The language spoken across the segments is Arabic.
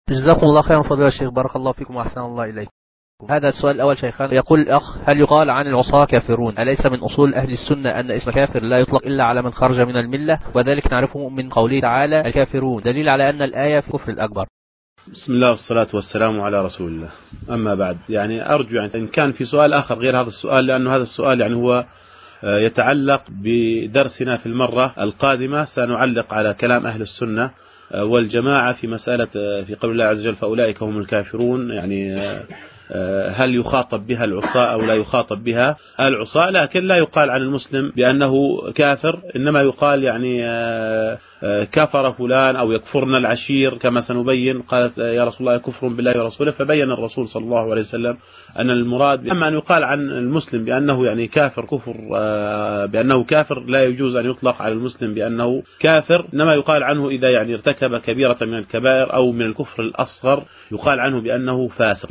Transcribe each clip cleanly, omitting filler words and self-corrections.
جزاكم الله خيرا فضيلة الشيخ، بارك الله فيكم وأحسن الله إليكم. هذا السؤال الأول شيخان، يقول الأخ: هل يقال عن العصاة كافرون؟ أليس من أصول أهل السنة أن اسم كافر لا يطلق إلا على من خرج من الملة، وذلك نعرفه من قوله تعالى الكافرون، دليل على أن الآية في كفر الأكبر. بسم الله والصلاة والسلام على رسول الله. أما بعد، يعني أرجو يعني إن كان في سؤال آخر غير هذا السؤال، لأنه هذا السؤال يعني هو يتعلق بدرسنا في المرة القادمة. سنعلق على كلام أهل السنة والجماعة في مسألة في قول الله عز وجل فأولئك هم الكافرون، يعني هل يخاطب بها العصاة أو لا يخاطب بها العصاة. لكن لا يقال عن المسلم بأنه كافر، إنما يقال يعني كفر فلان أو يكفرنا العشير كما سنبين. قالت يا رسول الله كفر بالله ورسوله، فبين الرسول صلى الله عليه وسلم أن المراد. أما أن يقال عن المسلم بأنه يعني كافر كفر بأنه كافر، لا يجوز أن يطلق على المسلم بأنه كافر، إنما يقال عنه إذا يعني ارتكب كبيرة من الكبائر أو من الكفر الأصغر يقال عنه بأنه فاسق.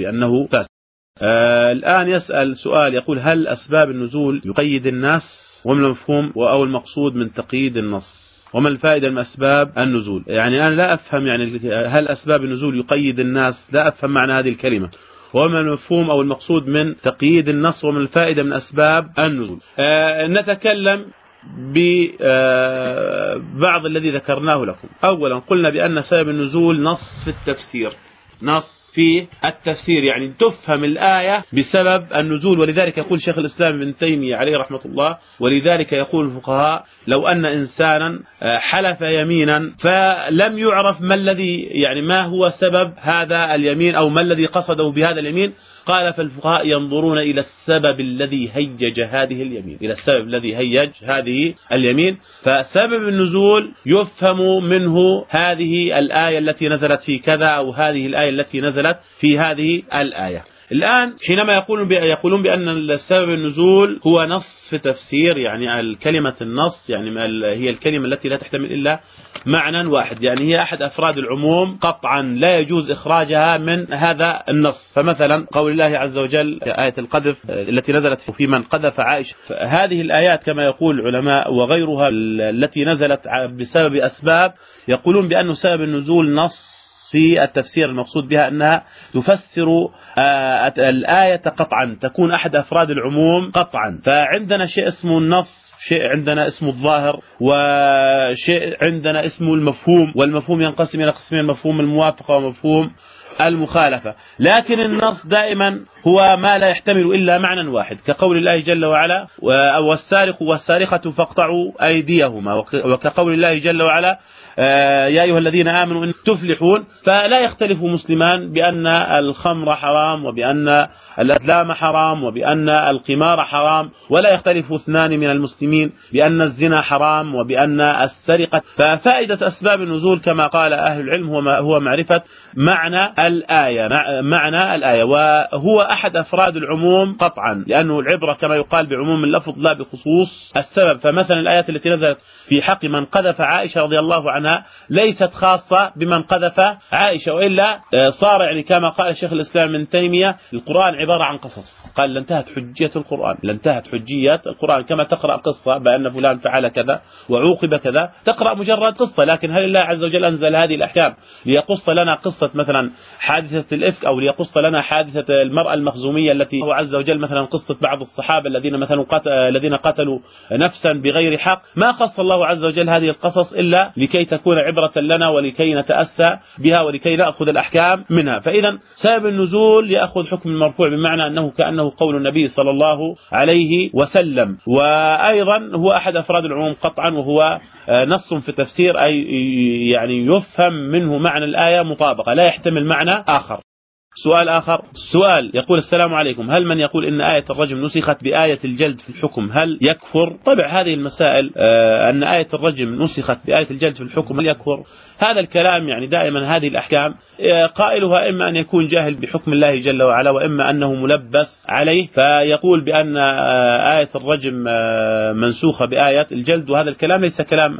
الآن يسأل سؤال يقول: هل أسباب النزول يقيد الناس؟ وما المفهوم أو المقصود من تقييد النص؟ وما الفائدة من أسباب النزول؟ يعني أنا لا أفهم، يعني هل أسباب النزول يقيد الناس؟ لا أفهم معنى هذه الكلمة. وما المفهوم أو المقصود من تقييد النص؟ وما الفائدة من أسباب النزول؟ نتكلم ببعض الذي ذكرناه لكم. أولا قلنا بأن سبب النزول نص في التفسير، نص في التفسير، يعني تفهم الآية بسبب النزول. ولذلك يقول شيخ الإسلام ابن تيمية عليه رحمة الله، ولذلك يقول الفقهاء: لو أن إنسانا حلف يمينا فلم يعرف ما الذي يعني ما هو سبب هذا اليمين أو ما الذي قصده بهذا اليمين، قال فالفقهاء ينظرون إلى السبب الذي هيج هذه اليمين، إلى السبب الذي هيج هذه اليمين. فسبب النزول يفهم منه هذه الآية التي نزلت في كذا، أو هذه الآية التي نزلت في هذه الآية. الآن حينما يقولون بأن السبب النزول هو نص في تفسير، يعني كلمة النص يعني هي الكلمة التي لا تحتمل إلا معنى واحد، يعني هي أحد أفراد العموم قطعا لا يجوز إخراجها من هذا النص. فمثلا قول الله عز وجل آية القذف التي نزلت في من قذف عائشة، هذه الآيات كما يقول العلماء وغيرها التي نزلت بسبب أسباب، يقولون بأن سبب النزول نص في التفسير، المقصود بها أنها تفسر الآية قطعا، تكون أحد أفراد العموم قطعا. فعندنا شيء اسمه النص، شيء عندنا اسمه الظاهر، وشيء عندنا اسمه المفهوم، والمفهوم ينقسم إلى قسمين: مفهوم الموافقة ومفهوم المخالفة. لكن النص دائما هو ما لا يحتمل إلا معنى واحد، كقول الله جل وعلا: والسارق والسارقة فاقطعوا أيديهما، وكقول الله جل وعلا: يا أيها الذين آمنوا إن تفلحون. فلا يختلف مسلمان بأن الخمر حرام، وبأن الأزلام حرام، وبأن القمار حرام، ولا يختلف اثنان من المسلمين بأن الزنا حرام وبأن السرقة. ففائدة أسباب النزول كما قال أهل العلم هو معرفة معنى الآية، وهو أحد أفراد العموم قطعا، لأنه العبرة كما يقال بعموم اللفظ لا بخصوص السبب. فمثلا الآيات التي نزلت في حق من قذف عائشة رضي الله عنها ليست خاصة بمن قذف عائشة، وإلا صار يعني كما قال الشيخ الإسلام ابن تيمية: القرآن عبارة عن قصص. قال لانتهت حجية القرآن، لانتهت حجية القرآن. كما تقرأ قصة بأن فلان فعل كذا وعوقب كذا، تقرأ مجرد قصة، لكن هل الله عز وجل أنزل هذه الأحكام ليقص لنا قصة مثلا حادثة الإفك، أو ليقص لنا حادثة المرأة المخزومية التي هو عز وجل مثلا قصة بعض الصحابة الذين قتلوا نفسا بغير حق؟ ما خص الله عز وجل هذه القصص إلا لكي تكون عبرة لنا، ولكي نتأسى بها، ولكي نأخذ الأحكام منها. فإذا سبب النزول يأخذ حكم المرفوع، بمعنى أنه كأنه قول النبي صلى الله عليه وسلم، وأيضا هو أحد أفراد العموم قطعا، وهو نص في تفسير، أي يعني يفهم منه معنى الآية مطابقة، لا يحتمل معنى آخر. سؤال آخر، السؤال يقول: السلام عليكم، هل من يقول إن آية الرجم نسخت بآية الجلد في الحكم هل يكفر؟ طبعا هذه المسائل أن آية الرجم نسخت بآية الجلد في الحكم هل يكفر؟ هذا الكلام يعني دائما هذه الأحكام قائلها إما أن يكون جاهل بحكم الله جل وعلا، وإما أنه ملبس عليه، فيقول بأن آية الرجم منسوخة بآية الجلد. وهذا الكلام ليس كلام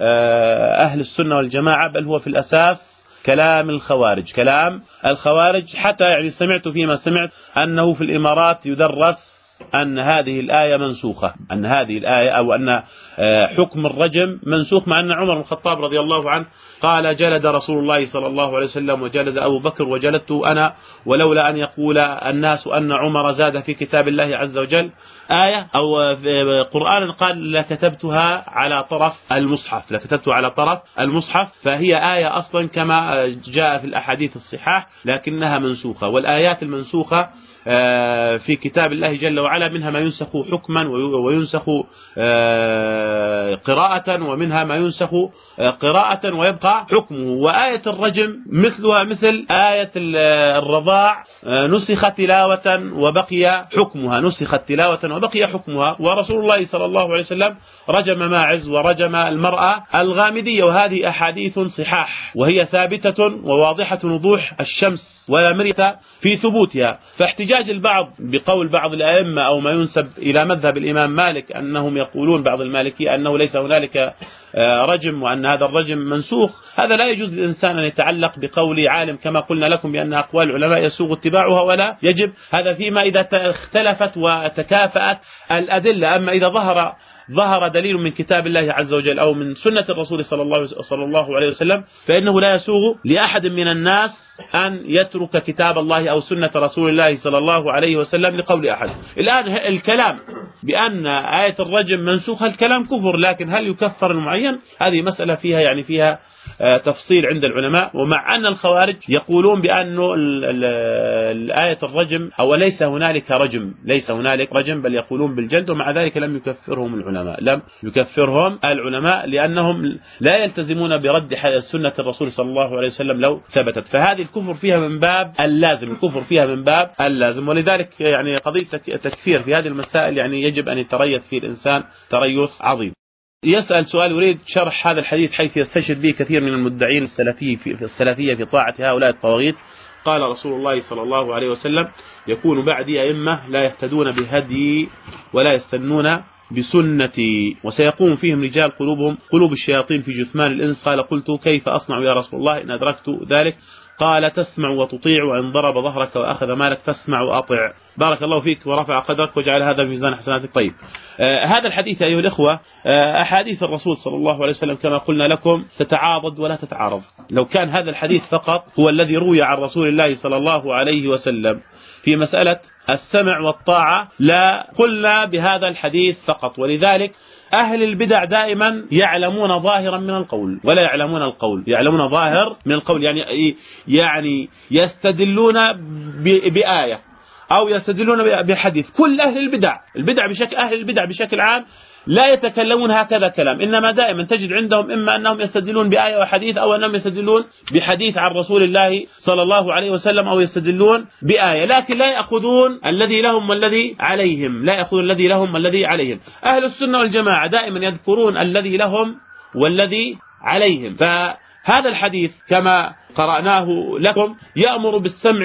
أهل السنة والجماعة، بل هو في الأساس كلام الخوارج، حتى يعني سمعت فيما سمعت أنه في الإمارات يدرس أن هذه الآية منسوخة، أن هذه الآية أو أن حكم الرجم منسوخ، مع أن عمر بن الخطاب رضي الله عنه قال جلد رسول الله صلى الله عليه وسلم وجلد أبو بكر وجلدت أنا، ولولا أن يقول الناس أن عمر زاد في كتاب الله عز وجل آية أو قرآن قال لكتبتها على طرف المصحف، لكتبتها على طرف المصحف، فهي آية أصلا كما جاء في الأحاديث الصحاح لكنها منسوخة. والآيات المنسوخة في كتاب الله جل وعلا منها ما ينسخ حكما وينسخ قراءة، ومنها ما ينسخ قراءة ويبقى حكمه. وآية الرجم مثلها مثل آية الرضاع، نسخت تلاوة وبقي حكمها، نسخت تلاوة وبقي حكمها. ورسول الله صلى الله عليه وسلم رجم ماعز ورجم المرأة الغامدية، وهذه أحاديث صحاح وهي ثابتة وواضحة وضوح الشمس ولا مرية في ثبوتها. فاحتجاج البعض بقول بعض الأئمة أو ما ينسب إلى مذهب الإمام مالك أنهم يقولون بعض المالكية أنه ليس هنالك رجم وأن هذا الرجم منسوخ، هذا لا يجوز للإنسان أن يتعلق بقول عالم كما قلنا لكم بأن أقوال العلماء يسوغ اتباعها ولا يجب. هذا فيما إذا اختلفت وتكافأت الأدلة. أما إذا ظهر دليل من كتاب الله عز وجل أو من سنة الرسول صلى الله عليه وسلم فإنه لا يسوغ لأحد من الناس أن يترك كتاب الله أو سنة رسول الله صلى الله عليه وسلم لقول أحد. الآن الكلام بأن آية الرجم منسوخة الكلام كفر، لكن هل يكفر المعين؟ هذه مسألة فيها تفصيل عند العلماء. ومع أن الخوارج يقولون بأنه الآية الرجم أو ليس هنالك رجم بل يقولون بالجلد، ومع ذلك لم يكفرهم العلماء لأنهم لا يلتزمون برد سنة الرسول صلى الله عليه وسلم لو ثبتت. فهذه الكفر فيها من باب اللازم، ولذلك يعني قضية تكفير في هذه المسائل يعني يجب أن يتريث فيه الإنسان تريث عظيم. يسأل سؤال يريد شرح هذا الحديث حيث يستشهد به كثير من المدعين السلفية في طاعة هؤلاء الطواغيت. قال رسول الله صلى الله عليه وسلم يكون بعدي أئمة لا يهتدون بهدي ولا يستنون بسنتي وسيقوم فيهم رجال قلوبهم قلوب الشياطين في جثمان الإنس. قال قلت كيف أصنع يا رسول الله إن أدركت ذلك؟ قال تسمع وتطيع، وإن ضرب ظهرك وأخذ مالك فاسمع وأطع. بارك الله فيك ورفع قدرك وجعل هذا في ميزان حسناتك. طيب هذا الحديث أيها الإخوة أحاديث الرسول صلى الله عليه وسلم كما قلنا لكم تتعاضد ولا تتعارض. لو كان هذا الحديث فقط هو الذي روي عن رسول الله صلى الله عليه وسلم في مسألة السمع والطاعة لا قلنا بهذا الحديث فقط. ولذلك أهل البدع دائما يعلمون ظاهرا من القول ولا يعلمون القول، يعلمون ظاهر من القول، يعني يستدلون بآية أو يستدلون بحديث. كل أهل البدع بشكل عام لا يتكلمون هكذا كلام، إنما دائما تجد عندهم إما أنهم يستدلون بآية وحديث أو أنهم يستدلون بحديث عن رسول الله صلى الله عليه وسلم أو يستدلون بآية، لكن لا يأخذون الذي لهم والذي عليهم. أهل السنة والجماعة دائما يذكرون الذي لهم والذي عليهم. فهذا الحديث كما قرأناه لكم يأمر بالسمع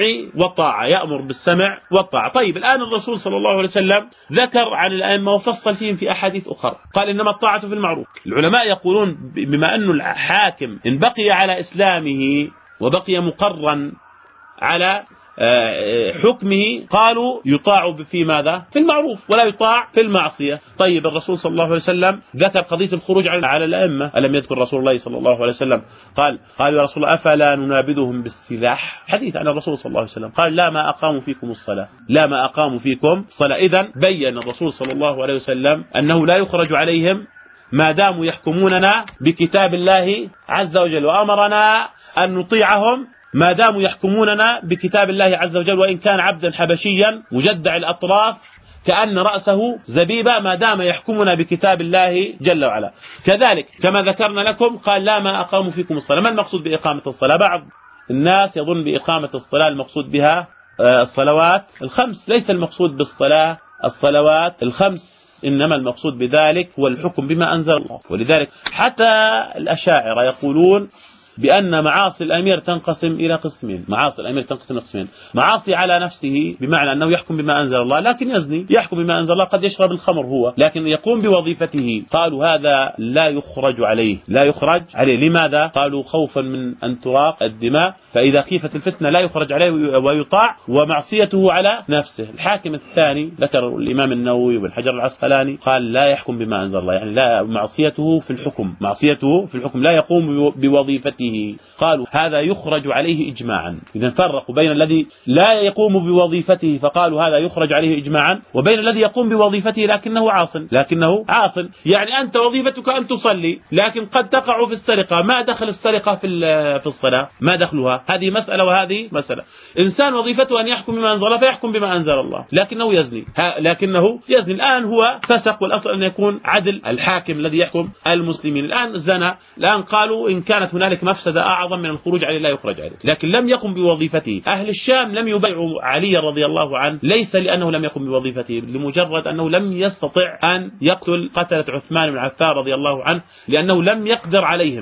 والطاعة. طيب الآن الرسول صلى الله عليه وسلم ذكر عن الأئمة وفصل فيهم في أحاديث أخرى، قال إنما الطاعة في المعروف. العلماء يقولون بما أن الحاكم إن بقي على إسلامه وبقي مقرا على حكمه قالوا يطاع في ماذا؟ في المعروف ولا يطاع في المعصية. طيب الرسول صلى الله عليه وسلم ذكر قضية الخروج على الأئمة، ألم يذكر رسول الله صلى الله عليه وسلم قال يا رسول الله أفلا ننابذهم بالسلاح؟ حديث عن الرسول صلى الله عليه وسلم قال لا ما أقاموا فيكم الصلاة. إذن بين الرسول صلى الله عليه وسلم أنه لا يخرج عليهم ما داموا يحكموننا بكتاب الله عز وجل، وأمرنا أن نطيعهم ما داموا يحكموننا بكتاب الله عز وجل، وإن كان عبدا حبشيا مجدع الأطراف كأن رأسه زبيبة ما دام يحكمنا بكتاب الله جل وعلا. كذلك كما ذكرنا لكم قال لا ما أقاموا فيكم الصلاة. ما المقصود بإقامة الصلاة؟ بعض الناس يظن بإقامة الصلاة المقصود بها الصلوات الخمس، ليس المقصود بالصلاة الصلوات الخمس، إنما المقصود بذلك هو الحكم بما أنزل الله. ولذلك حتى الأشاعرة يقولون بأن معاصي الأمير تنقسم إلى قسمين. معاصي الأمير تنقسم إلى قسمين: معاصي على نفسه بمعنى أنه يحكم بما أنزل الله لكن يزني، يحكم بما أنزل الله، قد يشرب الخمر هو لكن يقوم بوظيفته. قالوا هذا لا يخرج عليه، لا يخرج عليه. لماذا؟ قالوا خوفا من أن تراق الدماء، فإذا خيفت الفتنة لا يخرج عليه ويطاع، ومعصيته على نفسه. الحاكم الثاني ذكر الإمام النووي والحجر العسقلاني قال لا يحكم بما أنزل الله، يعني لا، معصيته في الحكم، معصيته في الحكم، لا يقوم بوظيفته. قالوا هذا يخرج عليه إجماعا. إذا فرقوا بين الذي لا يقوم بوظيفته فقالوا هذا يخرج عليه إجماعا، وبين الذي يقوم بوظيفته لكنه عاصٍ. يعني أنت وظيفتك أن تصلي لكن قد تقع في السرقة، ما دخل السرقة في الصلاة؟ ما دخلها؟ هذه مسألة وهذه مسألة. إنسان وظيفته أن يحكم بما أنزل الله فيحكم بما أنزل الله لكنه يزني. الآن هو فسق، والأصل أن يكون عدل الحاكم الذي يحكم المسلمين. الآن زنى، الآن قالوا إن كانت هنالك مفسدة أعظم من الخروج عليه لا يخرج عليه، لكن لم يقم بوظيفته. أهل الشام لم يبيعوا علي رضي الله عنه ليس لأنه لم يقم بوظيفته، لمجرد أنه لم يستطع أن يقتل قتلة عثمان بن عفان رضي الله عنه لأنه لم يقدر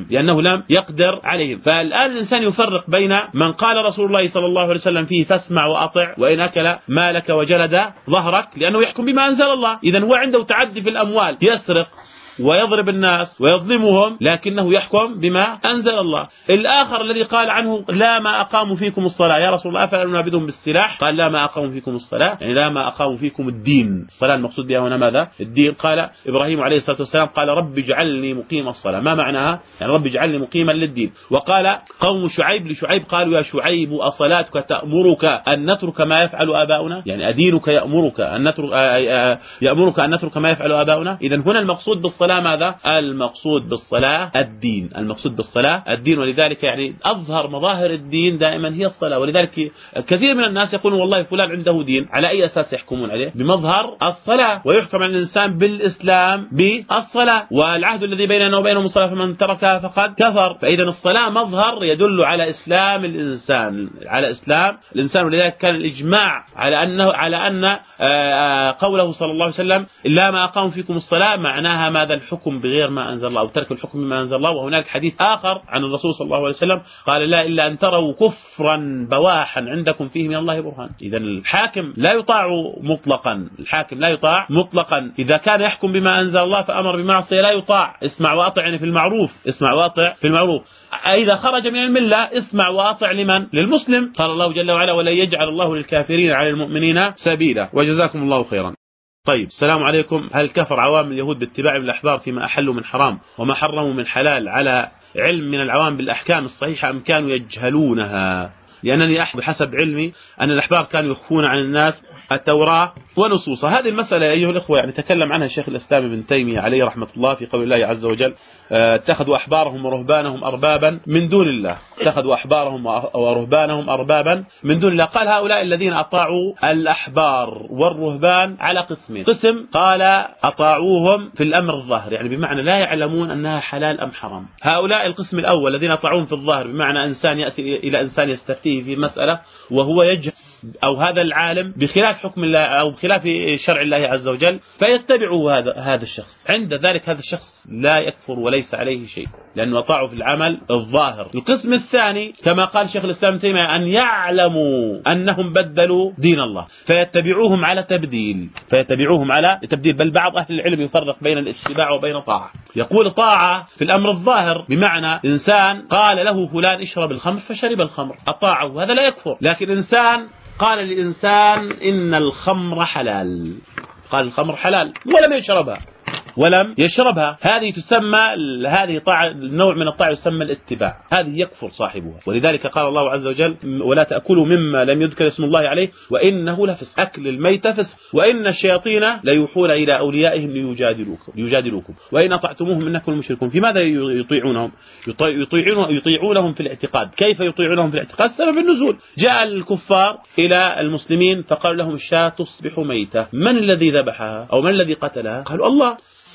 عليهم. فالآن الإنسان يفرق بين من قال رسول الله صلى الله عليه وسلم فيه فاسمع وأطع وإن أكل مالك وجلد ظهرك، لأنه يحكم بما أنزل الله. إذن هو عنده تعدي في الأموال، يسرق ويضرب الناس ويظلمهم لكنه يحكم بما أنزل الله. الآخر الذي قال عنه لا ما أقاموا فيكم الصلاة، يا رسول الله أفلا ننابذهم بالسلاح؟ قال لا ما أقاموا فيكم الصلاة، يعني لا ما أقاموا فيكم الدين. الصلاة المقصود بها هنا ماذا؟ الدين. قال إبراهيم عليه الصلاة والسلام قال رب اجعلني مقيم الصلاة، ما معناها؟ يعني رب اجعلني مقيما للدين. وقال قوم شعيب لشعيب قالوا يا شعيب أصلاتك تأمرك أن نترك ما يفعل آباؤنا؟ يعني أدينك يأمرك أن نترك ما يفعل آباؤنا؟ إذن هنا المقصود بالصلاة ماذا؟ المقصود بالصلاة الدين. ولذلك يعني أظهر مظاهر الدين دائما هي الصلاة. ولذلك كثير من الناس يقولون والله فلان عنده دين، على أي أساس يحكمون عليه؟ بمظهر الصلاة، ويحكم على الإنسان بالإسلام بالصلاة، والعهد الذي بيننا وبينهم الصلاة فمن تركها فقد كفر. فإذا الصلاة مظهر يدل على إسلام الإنسان، ولذلك كان الإجماع على أن قوله صلى الله عليه وسلم لا ما أقام فيكم الصلاة معناها ماذا؟ الحكم بغير ما أنزل الله، أو ترك الحكم بما أنزل الله. وهناك حديث آخر عن الرسول صلى الله عليه وسلم قال لا إلا أن تروا كفرا بواحا عندكم فيه من الله برهان. إذا الحاكم لا يطاع مطلقا، إذا كان يحكم بما أنزل الله فأمر بمعصية لا يطاع. اسمع وأطع يعني في المعروف. إذا خرج من الملة اسمع وأطع لمن؟ للمسلم. قال الله جل وعلا ولن يجعل الله للكافرين على المؤمنين سبيلا. وجزاكم الله خيرا. طيب، السلام عليكم. هل كفر عوام اليهود باتباع الأحبار فيما أحلوا من حرام وما حرموا من حلال على علم من العوام بالأحكام الصحيحة أم كانوا يجهلونها؟ لأنني بحسب علمي أن الأحبار كانوا يخفون عن الناس التوراة ونصوصها. هذه المسألة أيها الأخوة يعني تكلم عنها الشيخ الإسلام ابن تيمية عليه رحمة الله في قول الله عز وجل اتخذوا أحبارهم ورهبانهم أربابا من دون الله. قال هؤلاء الذين أطاعوا الأحبار والرهبان على قسمين. قسم قال أطاعوهم في الأمر الظاهر، يعني بمعنى لا يعلمون أنها حلال أم حرام. هؤلاء القسم الأول الذين أطاعوهم في الظاهر، بمعنى إنسان يأتي إلى إنسان يستفتيه في مسألة وهو يجهل، أو هذا العالم بخلاف حكم الله أو بخلاف شرع الله عز وجل، فيتبعه هذا الشخص. عند ذلك هذا الشخص لا يكفر وليس عليه شيء، لأنه أطاعوا في العمل الظاهر. القسم الثاني كما قال شيخ الإسلام ابن تيمية أن يعلموا أنهم بدلوا دين الله فيتبعوهم على تبديل، بل بعض أهل العلم يفرق بين الاتباع وبين الطاعة. يقول طاعة في الأمر الظاهر بمعنى إنسان قال له فلان اشرب الخمر فشرب الخمر، أطاعه، هذا لا يكفر. لكن إنسان قال لإنسان إن الخمر حلال، قال الخمر حلال ولم يشربها، هذه طاعة، نوع من الطاعة يسمى الاتباع، هذه يكفر صاحبها. ولذلك قال الله عز وجل ولا تأكلوا مما لم يذكر اسم الله عليه وإنه لفسق، أكل الميت فسق، وإن الشياطين ليوحون إلى أوليائهم ليجادلوكم وإن أطعتموهم إنكم المشركون. في ماذا يطيعونهم؟ يطيعونهم في الاعتقاد. كيف يطيعونهم في الاعتقاد؟ سبب النزول، جاء الكفار إلى المسلمين فقالوا لهم الشاة تصبح ميتة، من الذي ذبحها أو من الذي قتلها؟ قالوا الله.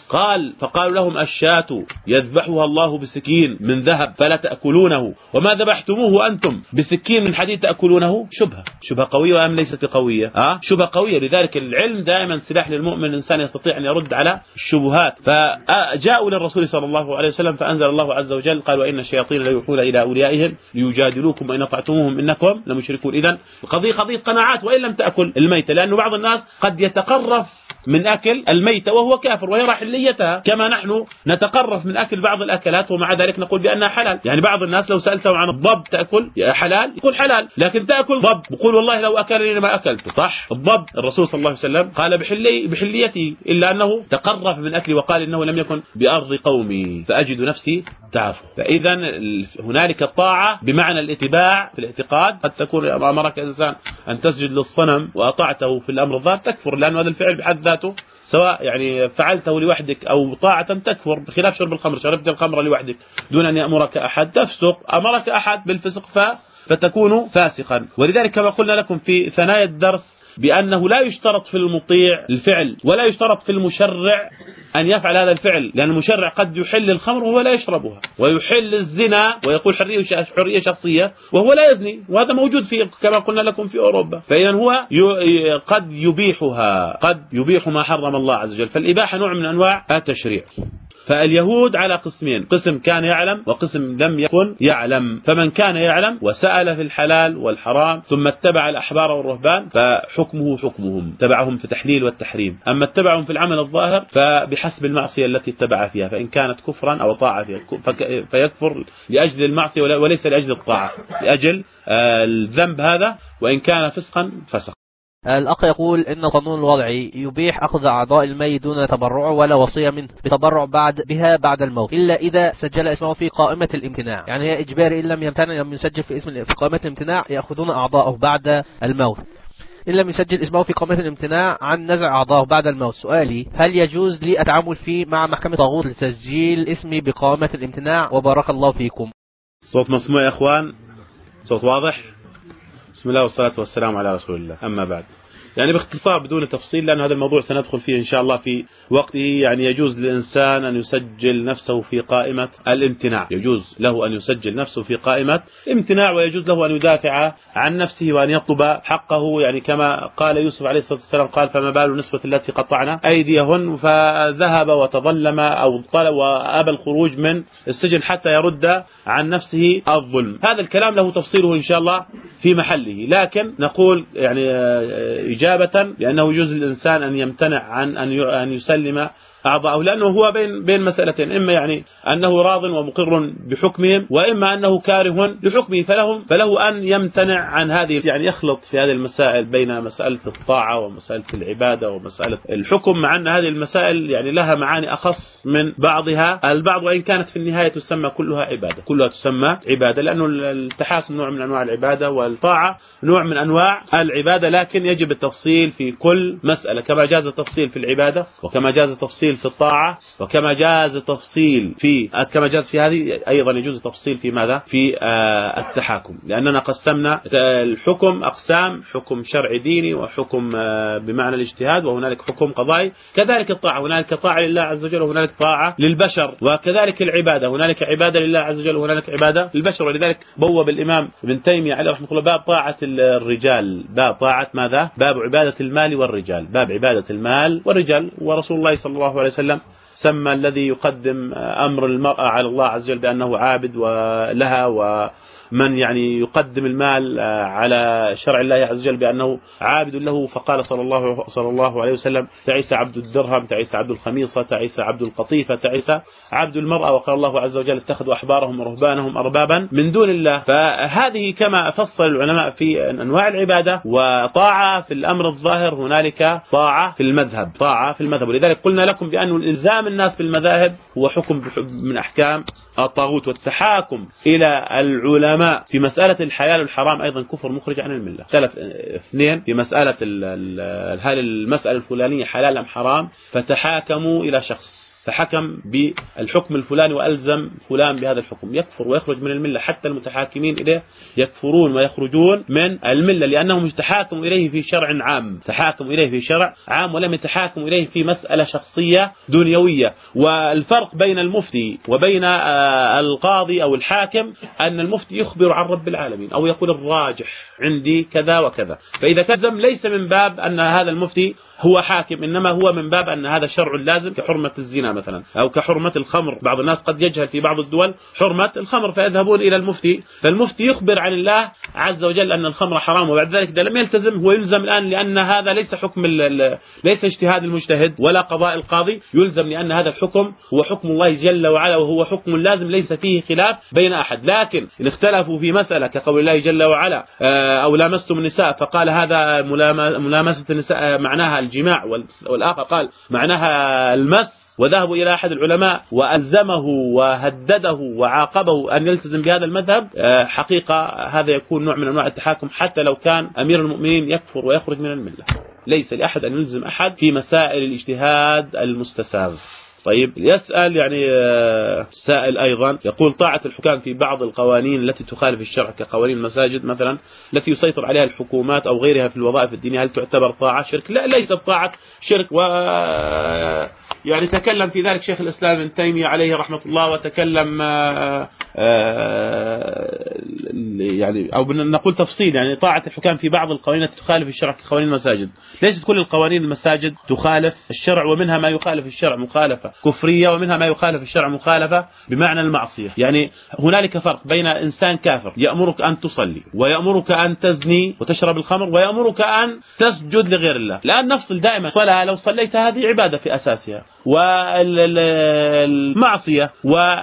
قال فقالوا لهم الشاة يذبحها الله بسكين من ذهب فلا تأكلونه، وما ذبحتموه أنتم بسكين من حديد تأكلونه. شبهة قوية أم ليست قوية؟ شبهة قوية. لذلك العلم دائما سلاح للمؤمن، الإنسان يستطيع أن يرد على الشبهات. فجاءوا للرسول صلى الله عليه وسلم فأنزل الله عز وجل قال وإن الشياطين ليوحون إلى أوليائهم ليجادلوكم وإن أطعتموهم إنكم لمشركون. إذن القضية قضية قناعات، وإن لم تأكل الميتة، لأنه بعض الناس قد يتقرف من أكل الميتة وهو كافر ويرى حليتها، كما نحن نتقرف من أكل بعض الأكلات ومع ذلك نقول بأنها حلال. يعني بعض الناس لو سألته عن الضب تأكل حلال يقول حلال، لكن تأكل ضب يقول والله لو أكلني ما أكلته. صح، الضب الرسول صلى الله عليه وسلم قال بحليته، إلا أنه تقرف من أكله وقال إنه لم يكن بأرض قومي فأجد نفسي تعافى. فإذا هنالك الطاعة بمعنى الاتباع في الاعتقاد. قد تكون أمرك إنسان أن تسجد للصنم وأطعته في الأمر الظاهر تكفر، لأن هذا الفعل بحد ذاته سواء يعني فعلته لوحدك أو طاعة تكفر، بخلاف شرب الخمر. شربت الخمر لوحدك دون أن يأمرك أحد تفسق، أمرك أحد بالفسق فتكون فاسقا. ولذلك كما قلنا لكم في ثنايا الدرس بأنه لا يشترط في المطيع الفعل ولا يشترط في المشرع أن يفعل هذا الفعل، لأن المشرع قد يحل الخمر وهو لا يشربها، ويحل الزنا ويقول حرية شخصية وهو لا يزني، وهذا موجود في كما قلنا لكم في أوروبا. فإذا هو قد يبيحها، قد يبيح ما حرم الله عز وجل. فالإباحة نوع من أنواع التشريع. فاليهود على قسمين، قسم كان يعلم وقسم لم يكن يعلم. فمن كان يعلم وسأل في الحلال والحرام ثم اتبع الأحبار والرهبان فحكمه حكمهم، تبعهم في التحليل والتحريم. أما اتبعهم في العمل الظاهر فبحسب المعصية التي اتبع فيها، فإن كانت كفرا أو طاعة فيها فيكفر لأجل المعصية وليس لأجل الطاعة، لأجل الذنب هذا، وإن كان فسقا فسق. الأخ يقول إن القانون الوضعي يبيح أخذ أعضاء الميت دون تبرعه ولا وصية منه بتبرع بها بعد الموت، إلا إذا سجل اسمه في قائمة الامتناع. يعني هي إجباري، إن لم يمتنع لم يسجل في قائمة الامتناع يأخذون أعضاءه بعد الموت، إن لم يسجل اسمه في قائمة الامتناع عن نزع أعضاءه بعد الموت. سؤالي هل يجوز لي أتعامل فيه مع محكمة طاغوت لتسجيل اسمي بقائمة الامتناع؟ وبارك الله فيكم. صوت مسموع يا إخوان، صوت واضح. بسم الله والصلاة والسلام على رسول الله. أما بعد، يعني باختصار بدون تفصيل، لأن هذا الموضوع سندخل فيه إن شاء الله في وقته. يعني يجوز للإنسان أن يسجل نفسه في قائمة الامتناع، يجوز له أن يسجل نفسه في قائمة امتناع، ويجوز له أن يدافع عن نفسه وأن يطلب حقه. يعني كما قال يوسف عليه الصلاة والسلام قال فما بال النسوة التي قطعنا أيديهن، فذهب وتظلم أو طلب وأبى الخروج من السجن حتى يرد عن نفسه الظلم. هذا الكلام له تفصيله إن شاء الله في محله، لكن نقول يعني إجابة لأنه يجوز للإنسان أن يمتنع عن أن يسلم أعضاءه، لأنه هو بين مسألتين، إما يعني أنه راض ومقر بحكمهم، وإما أنه كاره لحكمه، فله أن يمتنع عن هذه. يعني يخلط في هذه المسائل بين مسألة الطاعة ومسألة العبادة ومسألة الحكم، مع أن هذه المسائل يعني لها معاني أخص من بعضها البعض، وإن كانت في النهاية تسمى كلها عبادة، كلها تسمى عبادة، لأنه التحاكم نوع من أنواع العبادة والطاعة نوع من أنواع العبادة. لكن يجب التفصيل في كل مسألة، كما جاز التفصيل في العبادة وكما جاز التفصيل في الطاعة وكما جاز التفصيل كما جاز في هذه أيضا يجوز التفصيل في ماذا؟ في التحاكم، لأننا قسمنا الحكم أقسام: حكم شرعي ديني، وحكم بمعنى الاجتهاد، وهنالك حكم قضائي. كذلك الطاعة، هنالك طاعة لله عز وجل وهنالك طاعة للبشر. وكذلك العبادة، هنالك عبادة لله عز وجل وهنالك عبادة للبشر. ولذلك بوب الإمام ابن تيمية عليه رحمه الله باب طاعة الرجال، باب طاعة ماذا؟ باب عبادة المال والرجال، باب عبادة المال والرجال. ورسول الله صلى الله عليه وسلم سمى الذي يقدم أمر المرأة على الله عز وجل بأنه عابد ولها، ومن يعني يقدم المال على شرع الله عز وجل بأنه عابد له. فقال صلى الله عليه وسلم: تعيس عبد الدرهم، تعيس عبد الخميصة، تعيس عبد القطيفة، تعيس عبد المرأة. وقال الله عز وجل: اتخذوا أحبارهم ورهبانهم أربابا من دون الله. فهذه كما فصل العلماء في أنواع العبادة. وطاعة في الأمر الظاهر، هنالك طاعة في المذهب، طاعة في المذهب. ولذلك قلنا لكم بأن الإلزام الناس بالمذاهب هو حكم من أحكام الطاغوت، والتحاكم إلى العلماء في مسألة الحلال والحرام أيضا كفر مخرج عن الملة. اثنين في مسألة هل المسألة الفلانية حلال أم حرام، فتحاكموا إلى شخص فحكم بالحكم الفلاني وألزم فلان بهذا الحكم، يكفر ويخرج من الملة. حتى المتحاكمين إليه يكفرون ويخرجون من الملة، لأنهم يتحاكموا إليه في شرع عام، تحاكموا إليه في شرع عام ولم يتحاكموا إليه في مسألة شخصية دنيوية. والفرق بين المفتي وبين القاضي أو الحاكم أن المفتي يخبر عن رب العالمين أو يقول الراجح عندي كذا وكذا، فإذا كذب ليس من باب أن هذا المفتي هو حاكم، إنما هو من باب أن هذا شرع لازم، كحرمة الزنا مثلا أو كحرمة الخمر. بعض الناس قد يجهل في بعض الدول حرمة الخمر فيذهبون إلى المفتي، فالمفتي يخبر عن الله عز وجل أن الخمر حرام، وبعد ذلك إذا لم يلتزم هو يلزم الآن، لأن هذا ليس حكم ليس اجتهاد المجتهد ولا قضاء القاضي، يلزم لأن هذا الحكم هو حكم الله جل وعلا، وهو حكم لازم ليس فيه خلاف بين أحد. لكن إن اختلفوا في مسألة كقول الله جل وعلا أو لامستم النساء فقال هذا ملامسة النساء معناها الجماع، والآخر قال معناها المس، وذهبوا إلى أحد العلماء وألزمه وهدده وعاقبه أن يلتزم بهذا المذهب، حقيقة هذا يكون نوع من أنواع التحاكم، حتى لو كان أمير المؤمنين يكفر ويخرج من الملة. ليس لأحد أن يلزم أحد في مسائل الاجتهاد المستساغ. طيب، يسأل يعني سائل أيضا يقول طاعة الحكام في بعض القوانين التي تخالف الشرع كقوانين المساجد مثلا التي يسيطر عليها الحكومات أو غيرها في الوظائف الدينية، هل تعتبر طاعة شرك؟ لا، ليست طاعة شرك. و يعني تكلم في ذلك شيخ الإسلام ابن تيمية عليه رحمة الله، وتكلم يعني أو نقول تفصيل، يعني طاعة الحكام في بعض القوانين التي تخالف الشرع كقوانين المساجد. ليست كل القوانين المساجد تخالف الشرع، ومنها ما يخالف الشرع مخالفة كفرية، ومنها ما يخالف الشرع مخالفة بمعنى المعصية. يعني هنالك فرق بين إنسان كافر يأمرك أن تصلي ويأمرك أن تزني وتشرب الخمر ويأمرك أن تسجد لغير الله. الآن نفصل دائما، صلاة لو صليت هذه عبادة في أساسها، والمعصية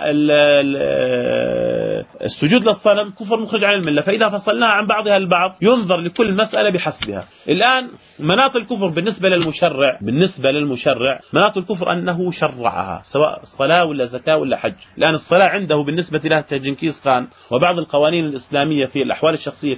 والسجود للصنم كفر مخرج عن الملة. فإذا فصلناها عن بعضها البعض ينظر لكل مسألة بحسبها. الآن مناط الكفر بالنسبة للمشرع مناط الكفر أنه شرعها، سواء صلاة ولا زكاة ولا حج. الآن الصلاة عنده بالنسبة له كجنكيز خان وبعض القوانين الإسلامية في الأحوال الشخصية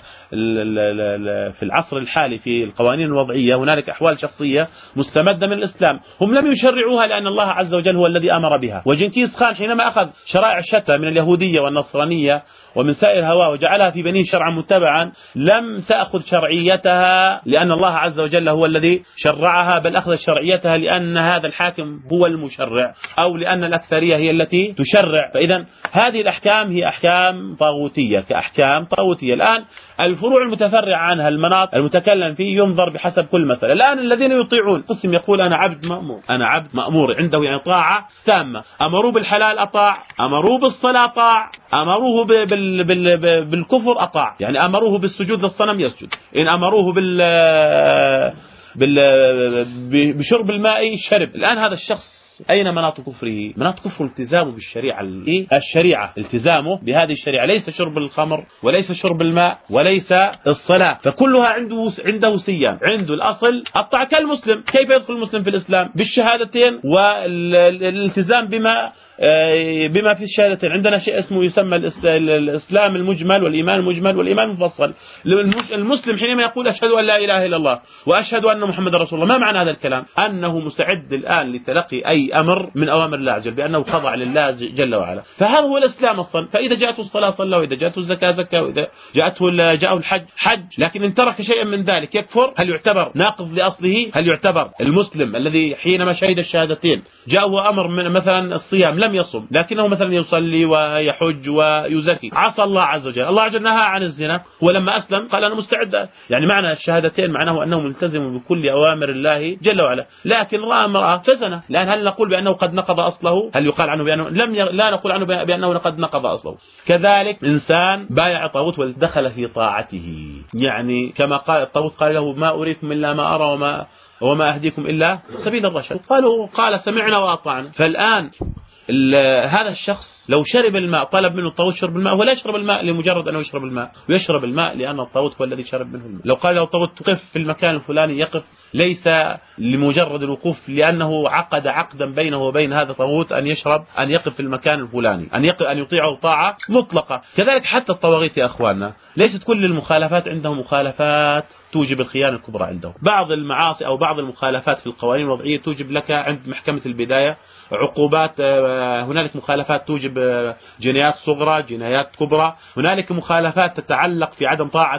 في العصر الحالي في القوانين الوضعية هنالك أحوال شخصية مستمدة من الإسلام، هم لم يشرعوها لأن الله عز وجل هو الذي أمر بها. وجنكيز خان حينما أخذ شرائع شتى من اليهودية والنصرانية ومن سائر هواه وجعلها في بنيه شرعا متبعا، لم تأخذ شرعيتها لأن الله عز وجل هو الذي شرعها، بل أخذ شرعيتها لأن هذا الحاكم هو المشرع، أو لأن الأكثرية هي التي تشرع. فإذا هذه الأحكام هي أحكام طاغوتية كأحكام طاغوتية. الآن الفروع المتفرعة عنها المناط المتكلم فيه ينظر بحسب كل مسألة. الآن الذين يطيعون قسم يقول أنا عبد مأمور، أنا عبد مأمور، عنده يعني طاعة تامة، أمروه بالحلال أطاع، أمروه بالصلاة أطاع، أمروه بالكفر أطاع، يعني أمروه بالسجود للصنم يسجد، إن أمروه بشرب الماء شرب. الآن هذا الشخص أين مناط كفره؟ مناط كفره التزامه بالشريعة، الشريعة التزامه بهذه الشريعة، ليس شرب الخمر وليس شرب الماء وليس الصلاة، فكلها عنده سيان. عنده الأصل الطاعة كالمسلم. كيف يدخل المسلم في الإسلام؟ بالشهادتين والالتزام بما في الشهادتين. عندنا شيء اسمه يسمى الإسلام المجمل والإيمان المجمل والإيمان المفصل. المسلم حينما يقول أشهد أن لا إله إلا الله وأشهد أن محمد رسول الله، ما معنى هذا الكلام؟ أنه مستعد الآن لتلقي أي أمر من أوامر الله عز وجل بأنه خضع لله جل وعلا. فهذا هو الإسلام أصلا. فإذا جاءته الصلاة صلى، وإذا جاءته الزكاة زكى، وإذا جاءه الحج حج. لكن إن ترك شيئا من ذلك يكفر. هل يعتبر ناقض لأصله؟ هل يعتبر المسلم الذي حينما شهد الشهادتين جاءه أمر من مثلا الصيام لم يصم لكنه مثلا يصلي ويحج ويزكي، عصى الله عز وجل، الله عز وجل نهى عن الزنا، ولما أسلم قال أنا مستعد. يعني معنى الشهادتين معناه أنه ملتزم بكل أوامر الله جل وعلا. لكن رأى امرأة فزنا، الآن هل نقول بأنه قد نقض أصله؟ هل يقال عنه بأنه لا نقول عنه بأنه قد نقض أصله. كذلك إنسان بايع طاغوت ودخل في طاعته، يعني كما قال الطاغوت قال له ما أريكم إلا ما أرى وما أهديكم إلا سبيل الرشد. قال سمعنا وأطعنا. فالآن هذا الشخص لو شرب الماء، طلب منه الطاغوت شرب الماء، هو لا يشرب الماء لمجرد أنه يشرب الماء، ويشرب الماء لأن الطاغوت هو الذي شرب منه الماء. لو قال له الطاغوت تقف في المكان الفلاني يقف، ليس لمجرد الوقوف لأنه عقد عقدا بينه وبين هذا الطاغوت أن يقف في المكان الفلاني، أن يطيعه طاعة مطلقة. كذلك حتى الطواغيت يا أخواننا، ليست كل المخالفات عندهم مخالفات توجب الخيانة الكبرى عندهم. بعض المعاصي أو بعض المخالفات في القوانين الوضعية توجب لك عند محكمة البداية عقوبات. هنالك مخالفات توجب جنايات صغرى، جنايات كبرى. هنالك مخالفات تتعلق في عدم طاعة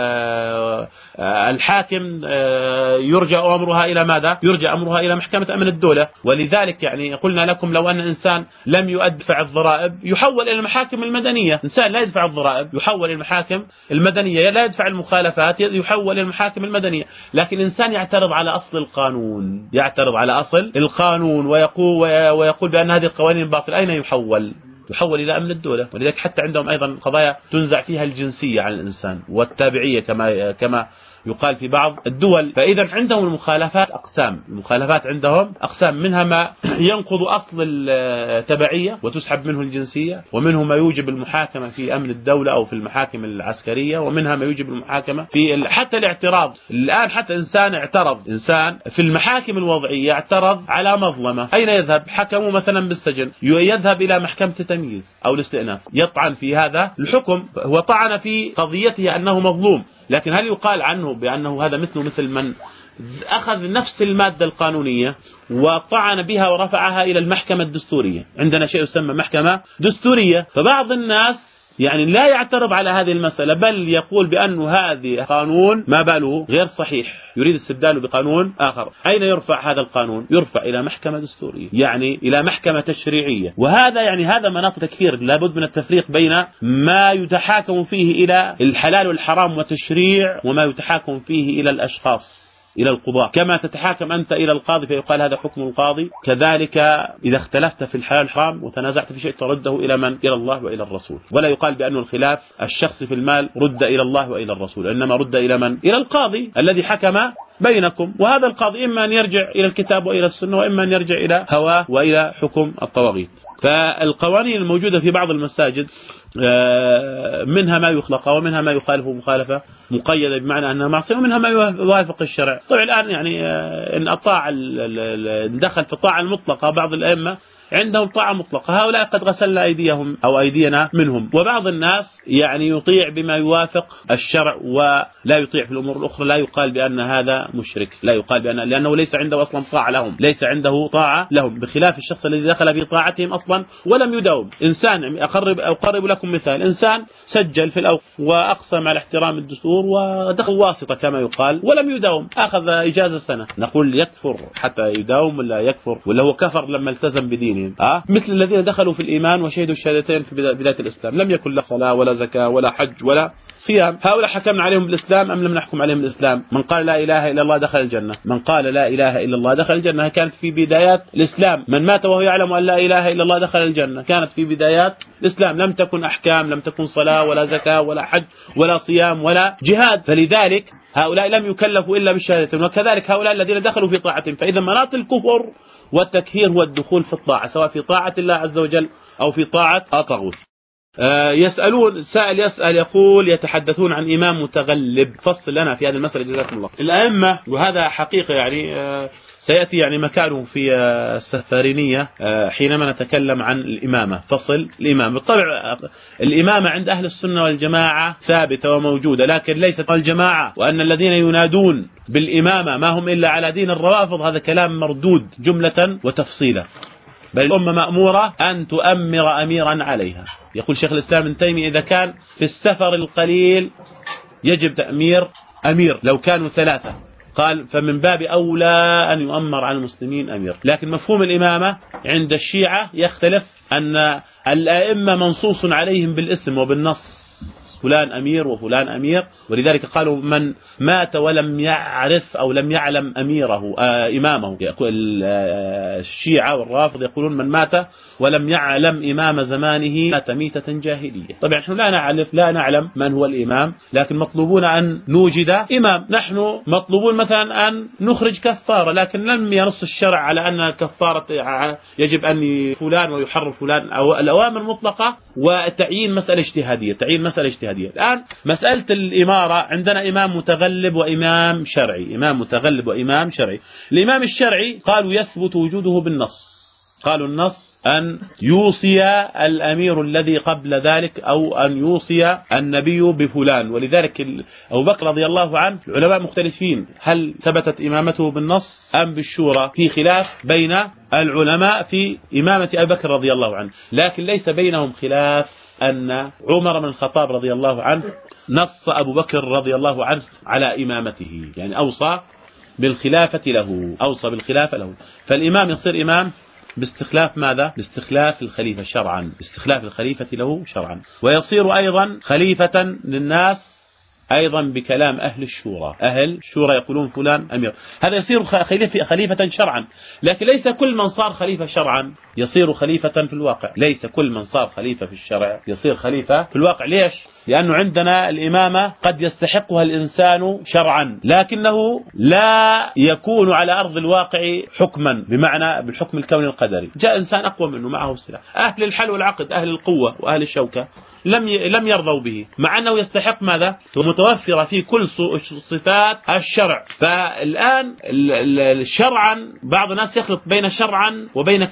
الحاكم، يرجع أمرها إلى ماذا؟ يرجع أمرها إلى محكمة أمن الدولة. ولذلك يعني قلنا لكم لو أن إنسان لم يدفع الضرائب يحول إلى المحاكم المدنية. إنسان لا يدفع الضرائب يحول إلى المحاكم المدنية، لا يدفع المخالفات يحول إلى المحاكم المدنية. لكن إنسان يعترض على أصل القانون، يعترض على أصل القانون ويقول بأن هذه القوانين باطلة، أين يحول إلى أمن الدولة. ولذلك حتى عندهم أيضا قضايا تنزع فيها الجنسية عن الإنسان والتابعية كما يقال في بعض الدول. فإذا عندهم المخالفات أقسام، المخالفات عندهم أقسام، منها ما ينقض أصل التبعية وتسحب منه الجنسية، ومنه ما يوجب المحاكمة في أمن الدولة أو في المحاكم العسكرية، ومنها ما يوجب المحاكمة في حتى الاعتراض. الآن حتى إنسان في المحاكم الوضعية اعترض على مظلمة، أين يذهب؟ حكموا مثلا بالسجن، يذهب إلى محكمة التمييز أو الاستئناف يطعن في هذا الحكم. هو طعن في قضيته أنه مظلوم، لكن هل يقال عنه بأنه هذا مثل من أخذ نفس المادة القانونية وطعن بها ورفعها إلى المحكمة الدستورية؟ عندنا شيء يسمى محكمة دستورية. فبعض الناس يعني لا يعترض على هذه المسألة، بل يقول بأن هذه قانون ما باله غير صحيح، يريد استبداله بقانون آخر. أين يرفع هذا القانون؟ يرفع إلى محكمة دستورية، يعني إلى محكمة تشريعية. وهذا يعني هذا مناط تكفير. لابد من التفريق بين ما يتحاكم فيه إلى الحلال والحرام وتشريع، وما يتحاكم فيه إلى الأشخاص، إلى القضاء. كما تتحاكم أنت إلى القاضي فيقال هذا حكم القاضي، كذلك إذا اختلفت في الحلال والحرام وتنازعت في شيء ترده إلى من؟ إلى الله وإلى الرسول. ولا يقال بأن الخلاف الشخصي في المال رد إلى الله وإلى الرسول، إنما رد إلى من؟ إلى القاضي الذي حكم بينكم. وهذا القاضي إما أن يرجع إلى الكتاب وإلى السنة، وإما أن يرجع إلى هواه وإلى حكم الطواغيت. فالقوانين الموجودة في بعض المساجد منها ما يخلق ومنها ما يخالفه مخالفة مقيدة بمعنى أنها معصية، ومنها ما يوافق الشرع. طبعا الآن يعني إن دخل في الطاعة المطلقة بعض الأئمة عندهم طاعة مطلقة، هؤلاء قد غسلنا أيديهم أو أيدينا منهم. وبعض الناس يعني يطيع بما يوافق الشرع ولا يطيع في الأمور الأخرى، لا يقال بأن هذا مشرك، لا يقال لأنه ليس عنده أصلا طاعة لهم، ليس عنده طاعة لهم، بخلاف الشخص الذي دخل في طاعتهم أصلا ولم يداوم. إنسان أقرب لكم مثال، إنسان سجل في الأوقاف وأقسم على احترام الدستور ودخل واسطة كما يقال ولم يداوم، أخذ إجازة سنة، نقول يكفر حتى يداوم ولا يكفر؟ ولا هو كفر لما التزم بدينه؟ مثل الذين دخلوا في الإيمان وشهدوا الشهادتين في بداية الإسلام، لم يكن لا صلاة ولا زكاة ولا حج ولا صيام. هؤلاء حكمنا عليهم بالإسلام أم لم نحكم عليهم بالإسلام؟ من قال لا إله إلا الله دخل الجنة، من قال لا إله إلا الله دخل الجنة، كانت في بدايات الإسلام. من مات وهو يعلم أن لا إله إلا الله دخل الجنة، كانت في بدايات الإسلام، لم تكن أحكام، لم تكن صلاة ولا زكاة ولا حج ولا صيام ولا جهاد. فلذلك هؤلاء لم يكلفوا إلا بالشهادتين، وكذلك هؤلاء الذين دخلوا في طاعتهم. فإذا مناط الكفر والتكفير هو الدخول في الطاعة، سواء في طاعة الله عز وجل أو في طاعة الطاغوت. سائل يسأل يقول يتحدثون عن إمام متغلب، فصل لنا في هذه المسألة جزاكم الله. الأئمة، وهذا حقيقة يعني سيأتي يعني مكانه في السفارينية حينما نتكلم عن الإمامة، فصل الإمامة. بالطبع الإمامة عند أهل السنة والجماعة ثابتة وموجودة، لكن ليست الجماعة وأن الذين ينادون بالإمامة ما هم إلا على دين الروافض، هذا كلام مردود جملة وتفصيلا. بل الأمة مأمورة أن تؤمر أميرا عليها. يقول شيخ الإسلام ابن تيمية إذا كان في السفر القليل يجب تأمير أمير، لو كانوا 3 قال فمن باب أولى أن يؤمر على المسلمين أمير. لكن مفهوم الإمامة عند الشيعة يختلف، أن الأئمة منصوص عليهم بالاسم وبالنص، فلان أمير وفلان أمير، ولذلك قالوا من مات ولم يعرف أو لم يعلم أميره إمامه. الشيعة والرافض يقولون من مات ولم يعلم إمام زمانه مات ميتة جاهلية. طبعا نحن لا نعلم من هو الإمام، لكن مطلوبون أن نوجد إمام. نحن مطلوبون مثلا أن نخرج كفارة، لكن لم ينص الشرع على أن الكفارة يجب أن فلان ويحرر فلان، أو الأوامر مطلقة وتعيين مسألة اجتهادية. الآن مسألة الإمارة عندنا إمام متغلب وإمام شرعي. الإمام الشرعي قالوا يثبت وجوده بالنص. قالوا النص أن يوصي الأمير الذي قبل ذلك أو أن يوصي النبي بفلان، ولذلك أبو بكر رضي الله عنه العلماء مختلفين هل ثبتت إمامته بالنص أم بالشورى، في خلاف بين العلماء في إمامة أبي بكر رضي الله عنه، لكن ليس بينهم خلاف أن عمر بن الخطاب رضي الله عنه نص أبو بكر رضي الله عنه على إمامته، يعني أوصى بالخلافة له. فالإمام يصير إمام باستخلاف ماذا؟ باستخلاف الخليفة شرعا، له شرعا، ويصير أيضا خليفة للناس أيضا بكلام أهل الشورى يقولون فلان أمير، هذا يصير خليفة شرعا. لكن ليس كل من صار خليفة شرعا يصير خليفة في الواقع، ليس كل من صار خليفة في الشرع يصير خليفة في الواقع. ليش؟ لأنه عندنا الإمامة قد يستحقها الإنسان شرعا، لكنه لا يكون على أرض الواقع حكما، بمعنى بالحكم الكوني القدري. جاء إنسان أقوى منه معه السلاح، أهل الحل والعقد، أهل القوة وأهل الشوكة لم يرضوا به، مع أنه يستحق ماذا؟ متوفرة في كل صفات الشرع. فالآن شرعا بعض الناس يخلط بين شرعا وبين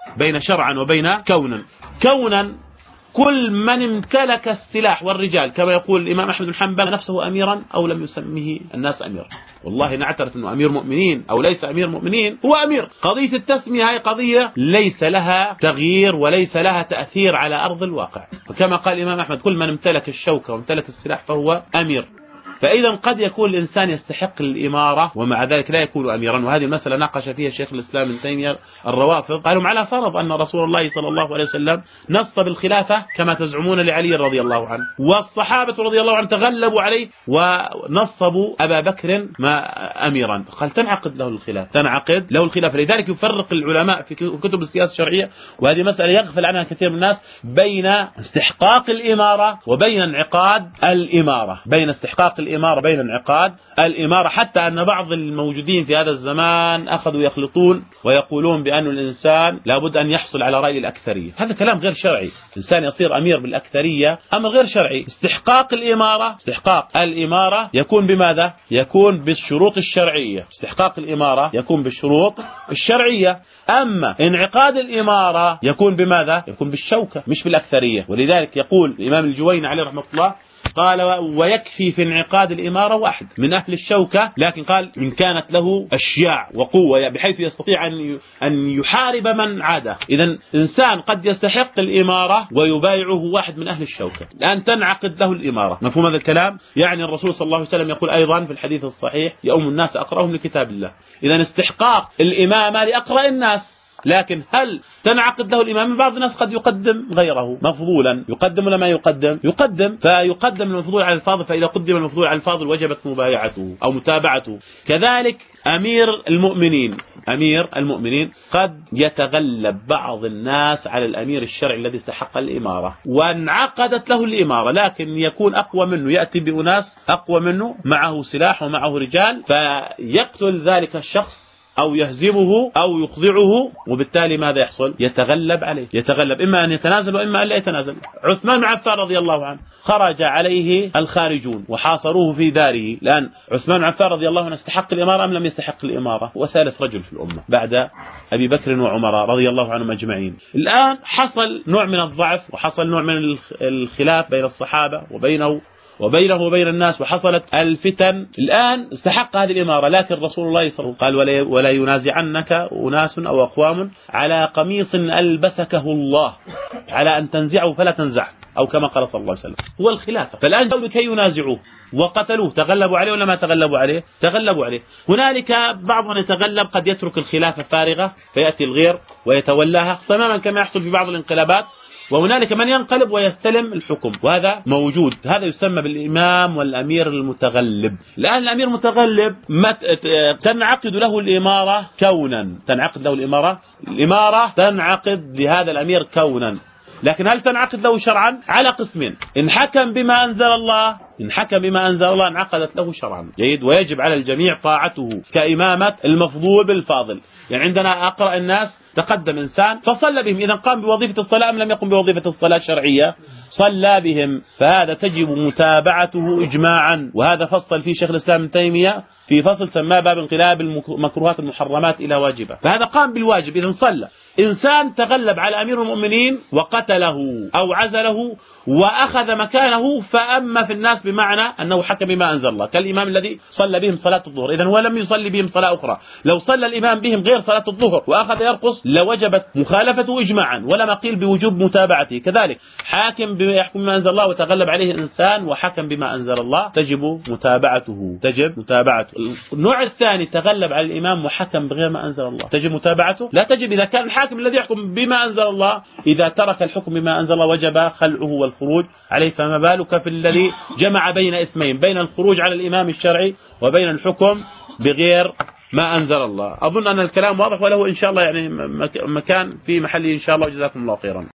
كونا. كونا كل من امتلك السلاح والرجال، كما يقول الإمام أحمد بن حنبل نفسه أميرا أو لم يسميه الناس أميرا. والله نعترف أنه أمير مؤمنين أو ليس أمير مؤمنين، هو أمير. قضية التسمية هي قضية ليس لها تغيير وليس لها تأثير على أرض الواقع. وكما قال الإمام أحمد كل من امتلك الشوكة وامتلك السلاح فهو أمير. فإذا قد يكون الإنسان يستحق الإمارة ومع ذلك لا يكون أميرا، وهذه المسألة ناقش فيها شيخ الإسلام ابن تيمية الروافض، قالوا على فرض أن رسول الله صلى الله عليه وسلم نص بالخلافة كما تزعمون لعلي رضي الله عنه، والصحابة رضي الله عنه تغلبوا عليه ونصبوا أبا بكر ما أميرا، قال تنعقد له الخلافة. لذلك يفرق العلماء في كتب السياسة الشرعية، وهذه مسألة يغفل عنها كثير من الناس، بين استحقاق الإمارة وبين انعقاد الإمارة، بين انعقاد الإمارة، حتى أن بعض الموجودين في هذا الزمان أخذوا يخلطون ويقولون بأن الإنسان لابد أن يحصل على رأي الأكثرية. هذا كلام غير شرعي، الإنسان يصير أمير بالأكثرية أمر غير شرعي. استحقاق الإمارة يكون بماذا؟ يكون بالشروط الشرعية. أما انعقاد الإمارة يكون بماذا؟ يكون بالشوكة مش بالأكثرية. ولذلك يقول الإمام الجويني عليه رحمة الله قال ويكفي في انعقاد الإمارة واحد من أهل الشوكة، لكن قال إن كانت له أشياع وقوة بحيث يستطيع أن يحارب من عاده. إذن إنسان قد يستحق الإمارة ويبايعه واحد من أهل الشوكة، الآن تنعقد له الإمارة. مفهوم هذا الكلام؟ يعني الرسول صلى الله عليه وسلم يقول أيضا في الحديث الصحيح يؤم الناس أقرأهم لكتاب الله. إذن استحقاق الإمامة لأقرأ الناس، لكن هل تنعقد له الإمام؟ بعض الناس قد يقدم غيره مفضولا، يقدم ولا ما يقدم؟ فيقدم المفضول على الفاضل، فإذا قدم المفضول على الفاضل وجبت مبايعته أو متابعته. كذلك أمير المؤمنين قد يتغلب بعض الناس على الأمير الشرعي الذي استحق الإمارة وانعقدت له الإمارة، لكن يكون أقوى منه، يأتي بأناس أقوى منه معه سلاح ومعه رجال، فيقتل ذلك الشخص أو يهزمه أو يخضعه، وبالتالي ماذا يحصل؟ يتغلب إما أن يتنازل وإما أن لا يتنازل. عثمان بن عفان رضي الله عنه خرج عليه الخارجون وحاصروه في داره، لأن عثمان بن عفان رضي الله عنه استحق الإمارة أم لم يستحق الإمارة؟ هو ثالث رجل في الأمة بعد أبي بكر وعمر رضي الله عنهم أجمعين. الآن حصل نوع من الضعف وحصل نوع من الخلاف بين الصحابة وبينه وبين الناس، وحصلت الفتن. الآن استحق هذه الإمارة، لكن رسول الله صلى الله عليه وسلم قال ولا ينازعنك أناس أو أقوام على قميص ألبسكه الله على أن تنزعه فلا تنزعه، أو كما قال صلى الله عليه وسلم. هو الخلافة. فالآن جاءوا لكي ينازعوه وقتلوه، تغلبوا عليه ولا ما تغلبوا عليه؟ تغلبوا عليه. هنالك بعض من يتغلب قد يترك الخلافة فارغة فيأتي الغير ويتولاها تماما كما يحصل في بعض الانقلابات، وهنالك من ينقلب ويستلم الحكم، وهذا موجود. هذا يسمى بالإمام والأمير المتغلب. الآن الأمير المتغلب تنعقد له الإمارة كونا، تنعقد له الإمارة تنعقد لهذا الأمير كونا، لكن هل تنعقد له شرعا؟ على قسمين: إن حكم بما أنزل الله انعقدت له شرعا، جيد، ويجب على الجميع طاعته كإمامة المفضول بالفاضل. يعني عندنا أقرأ الناس تقدم إنسان فصلى بهم، إذا قام بوظيفة الصلاة أم لم يقم بوظيفة الصلاة الشرعية، صلى بهم، فهذا تجب متابعته إجماعا. وهذا فصل فيه شيخ الإسلام ابن تيمية في فصل سماه باب انقلاب المكروهات المحرمات إلى واجبة، فهذا قام بالواجب إذن صلى. إنسان تغلب على أمير المؤمنين وقتله أو عزله وأخذ مكانه فأما في الناس بمعنى أنه حكم بما أنزل الله، كالإمام الذي صلى بهم صلاة الظهر، إذن هو لم يصلي بهم صلاة أخرى. لو صلى الإمام بهم غير صلاة الظهر وأخذ يرقص لوجبت مخالفته إجماعا ولما قيل بوجوب متابعته. كذلك حاكم يحكم بما أنزل الله وتغلب عليه إنسان وحكم بما أنزل الله تجب متابعته. النوع الثاني تغلب على الإمام وحكم بغير ما أنزل الله، تجب متابعته؟ لا تجب. إذا كان الحاكم الذي يحكم بما أنزل الله إذا ترك الحكم بما أنزل الله وجب خلعه والخروج عليه، فما بالك في الذي جمع بين إثمين، بين الخروج على الإمام الشرعي وبين الحكم بغير ما أنزل الله. أظن أن الكلام واضح، وله إن شاء الله يعني مكان في محله إن شاء الله. جزاكم الله خيرا.